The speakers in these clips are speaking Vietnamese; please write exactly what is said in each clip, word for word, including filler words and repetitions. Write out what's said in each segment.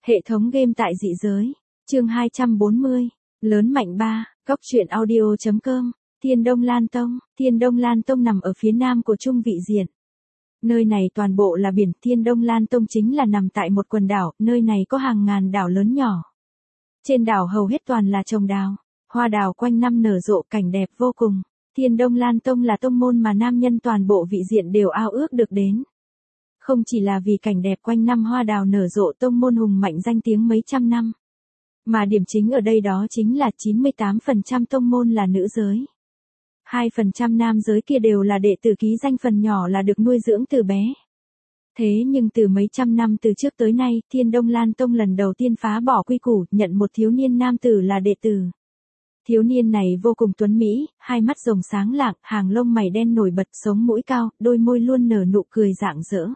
Hệ thống game tại dị giới. Chương hai trăm bốn mươi. Lớn mạnh ba. Cốc truyện audio chấm com. Thiên Đông Lan Tông. Thiên Đông Lan Tông nằm ở phía nam của Trung Vị Diện. Nơi này toàn bộ là biển. Thiên Đông Lan Tông chính là nằm tại một quần đảo. Nơi này có hàng ngàn đảo lớn nhỏ. Trên đảo hầu hết toàn là trồng đào. Hoa đào quanh năm nở rộ, cảnh đẹp vô cùng. Thiên Đông Lan Tông là tông môn mà nam nhân toàn bộ Vị Diện đều ao ước được đến. Không chỉ là vì cảnh đẹp quanh năm hoa đào nở rộ, tông môn hùng mạnh danh tiếng mấy trăm năm. Mà điểm chính ở đây đó chính là chín mươi tám phần trăm tông môn là nữ giới. hai phần trăm nam giới kia đều là đệ tử ký danh, phần nhỏ là được nuôi dưỡng từ bé. Thế nhưng từ mấy trăm năm từ trước tới nay, Thiên Đông Lan Tông lần đầu tiên phá bỏ quy củ, nhận một thiếu niên nam tử là đệ tử. Thiếu niên này vô cùng tuấn mỹ, hai mắt rồng sáng lạng, hàng lông mày đen nổi bật, sống mũi cao, đôi môi luôn nở nụ cười rạng rỡ.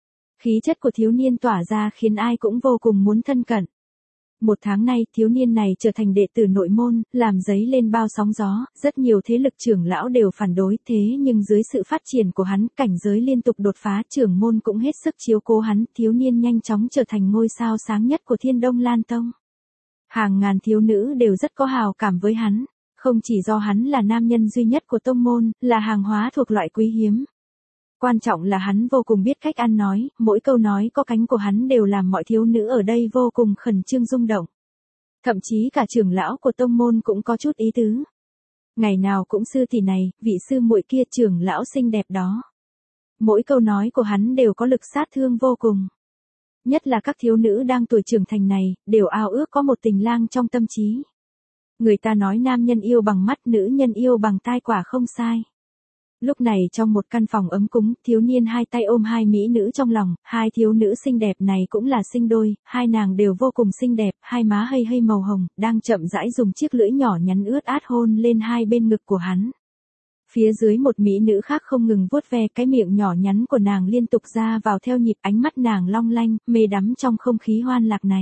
Khí chất của thiếu niên tỏa ra khiến ai cũng vô cùng muốn thân cận. Một tháng nay, thiếu niên này trở thành đệ tử nội môn, làm dấy lên bao sóng gió, rất nhiều thế lực trưởng lão đều phản đối, thế nhưng dưới sự phát triển của hắn, cảnh giới liên tục đột phá, trưởng môn cũng hết sức chiếu cố hắn, thiếu niên nhanh chóng trở thành ngôi sao sáng nhất của Thiên Đông Lan Tông. Hàng ngàn thiếu nữ đều rất có hào cảm với hắn, không chỉ do hắn là nam nhân duy nhất của tông môn, là hàng hóa thuộc loại quý hiếm. Quan trọng là hắn vô cùng biết cách ăn nói, mỗi câu nói có cánh của hắn đều làm mọi thiếu nữ ở đây vô cùng khẩn trương rung động. Thậm chí cả trưởng lão của tông môn cũng có chút ý tứ. Ngày nào cũng sư tỷ này, vị sư muội kia, trưởng lão xinh đẹp đó. Mỗi câu nói của hắn đều có lực sát thương vô cùng. Nhất là các thiếu nữ đang tuổi trưởng thành này, đều ao ước có một tình lang trong tâm trí. Người ta nói nam nhân yêu bằng mắt, nữ nhân yêu bằng tai, quả không sai. Lúc này trong một căn phòng ấm cúng, thiếu niên hai tay ôm hai mỹ nữ trong lòng, hai thiếu nữ xinh đẹp này cũng là sinh đôi, hai nàng đều vô cùng xinh đẹp, hai má hây hây màu hồng, đang chậm rãi dùng chiếc lưỡi nhỏ nhắn ướt át hôn lên hai bên ngực của hắn. Phía dưới một mỹ nữ khác không ngừng vuốt ve cái miệng nhỏ nhắn của nàng, liên tục ra vào theo nhịp, ánh mắt nàng long lanh, mê đắm trong không khí hoan lạc này.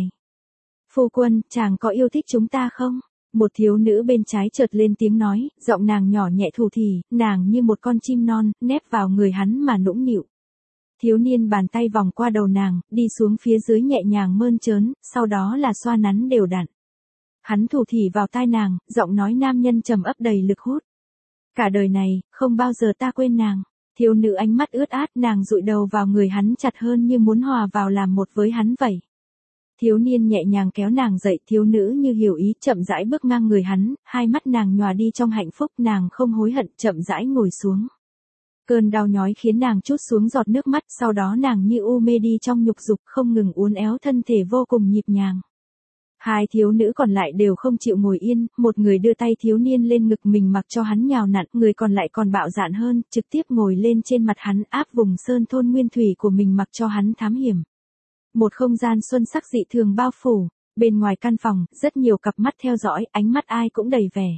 Phu quân, chàng có yêu thích chúng ta không? Một thiếu nữ bên trái chợt lên tiếng nói, giọng nàng nhỏ nhẹ thủ thỉ, nàng như một con chim non, nép vào người hắn mà nũng nịu. Thiếu niên bàn tay vòng qua đầu nàng, đi xuống phía dưới nhẹ nhàng mơn trớn, sau đó là xoa nắn đều đặn. Hắn thủ thỉ vào tai nàng, giọng nói nam nhân trầm ấp đầy lực hút. Cả đời này, không bao giờ ta quên nàng. Thiếu nữ ánh mắt ướt át, nàng dụi đầu vào người hắn chặt hơn như muốn hòa vào làm một với hắn vậy. Thiếu niên nhẹ nhàng kéo nàng dậy, thiếu nữ như hiểu ý, chậm rãi bước ngang người hắn, hai mắt nàng nhòa đi trong hạnh phúc, nàng không hối hận, chậm rãi ngồi xuống. Cơn đau nhói khiến nàng trút xuống giọt nước mắt, sau đó nàng như u mê đi trong nhục dục, không ngừng uốn éo thân thể vô cùng nhịp nhàng. Hai thiếu nữ còn lại đều không chịu ngồi yên, một người đưa tay thiếu niên lên ngực mình mặc cho hắn nhào nặn, người còn lại còn bạo dạn hơn, trực tiếp ngồi lên trên mặt hắn, áp vùng sơn thôn nguyên thủy của mình mặc cho hắn thám hiểm. Một không gian xuân sắc dị thường bao phủ, bên ngoài căn phòng, rất nhiều cặp mắt theo dõi, ánh mắt ai cũng đầy vẻ.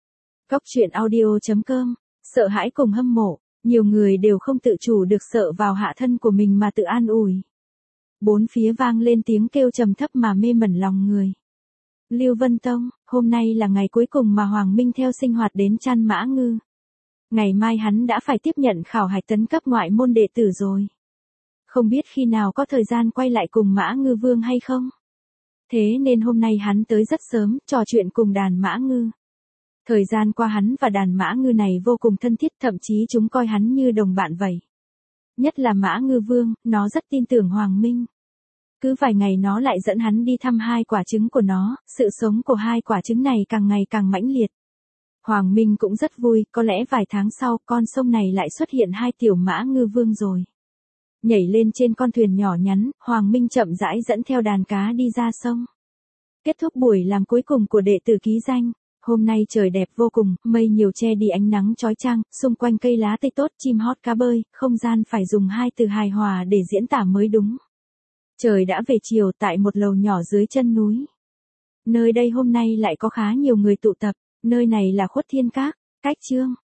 Cốc truyện audio chấm com, sợ hãi cùng hâm mộ, nhiều người đều không tự chủ được sợ vào hạ thân của mình mà tự an ủi. Bốn phía vang lên tiếng kêu trầm thấp mà mê mẩn lòng người. Lưu Vân Tông, hôm nay là ngày cuối cùng mà Hoàng Minh theo sinh hoạt đến Trăn Mã Ngư. Ngày mai hắn đã phải tiếp nhận khảo hạch tấn cấp ngoại môn đệ tử rồi. Không biết khi nào có thời gian quay lại cùng Mã Ngư Vương hay không? Thế nên hôm nay hắn tới rất sớm, trò chuyện cùng đàn Mã Ngư. Thời gian qua hắn và đàn Mã Ngư này vô cùng thân thiết, thậm chí chúng coi hắn như đồng bạn vậy. Nhất là Mã Ngư Vương, nó rất tin tưởng Hoàng Minh. Cứ vài ngày nó lại dẫn hắn đi thăm hai quả trứng của nó, sự sống của hai quả trứng này càng ngày càng mãnh liệt. Hoàng Minh cũng rất vui, có lẽ vài tháng sau, con sông này lại xuất hiện hai tiểu Mã Ngư Vương rồi. Nhảy lên trên con thuyền nhỏ nhắn, Hoàng Minh chậm rãi dẫn theo đàn cá đi ra sông. Kết thúc buổi làm cuối cùng của đệ tử ký danh. Hôm nay trời đẹp vô cùng, mây nhiều che đi ánh nắng chói chang, xung quanh cây lá tươi tốt, chim hót cá bơi, không gian phải dùng hai từ hài hòa để diễn tả mới đúng. Trời đã về chiều tại một lầu nhỏ dưới chân núi. Nơi đây hôm nay lại có khá nhiều người tụ tập, nơi này là Khuất Thiên Các, cách chương.